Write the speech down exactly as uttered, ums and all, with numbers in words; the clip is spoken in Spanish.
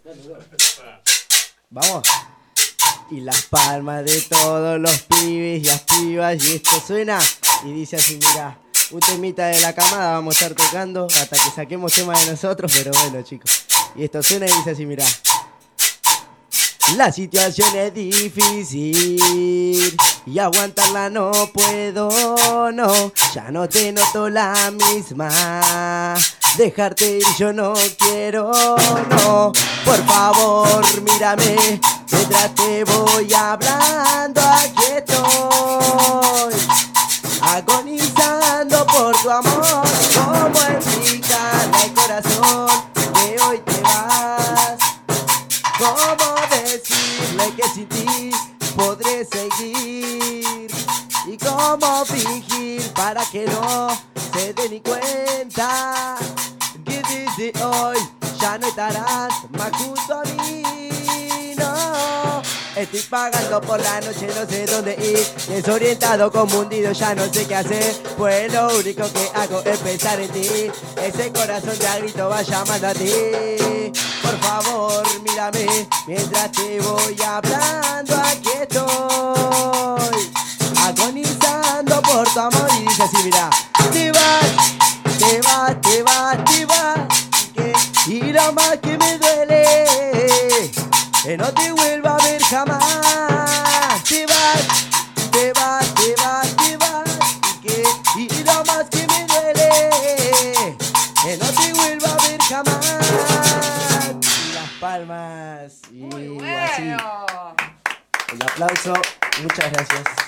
Vamos. Y las palmas de todos los pibes y las pibas. Y esto suena y dice así, mira, un temita de la camada vamos a estar tocando hasta que saquemos temas de nosotros, pero bueno, chicos. Y esto suena y dice así, mira. La situación es difícil y aguantarla no puedo, no. Ya no te noto la misma. Dejarte ir yo no quiero, no. Por favor, mírame mientras te voy hablando. Aquí estoy agonizando por tu amor. Como explicarle al corazón que hoy te vas. ¿Cómo decirle que sin ti podré seguir? ¿Y cómo fingir para que no se dé ni cuenta? Que desde hoy ya no estarás más junto a mí, no. Estoy pagando por la noche, no sé dónde ir. Desorientado, confundido, ya no sé qué hacer. Pues lo único que hago es pensar en ti. Ese corazón de a grito va llamando a ti. Por favor, mírame mientras te voy hablando. Aquí estoy agonizando por tu amor. Y dice así, mira. Te vas, te vas, te vas, te vas. Que, y lo más que me duele que no te vuelva a ver jamás. Te vas, te vas, te vas, te vas. Que, y lo más que me duele que no te vuelva a ver jamás. Las palmas y Muy bueno. así. El aplauso. Muchas gracias.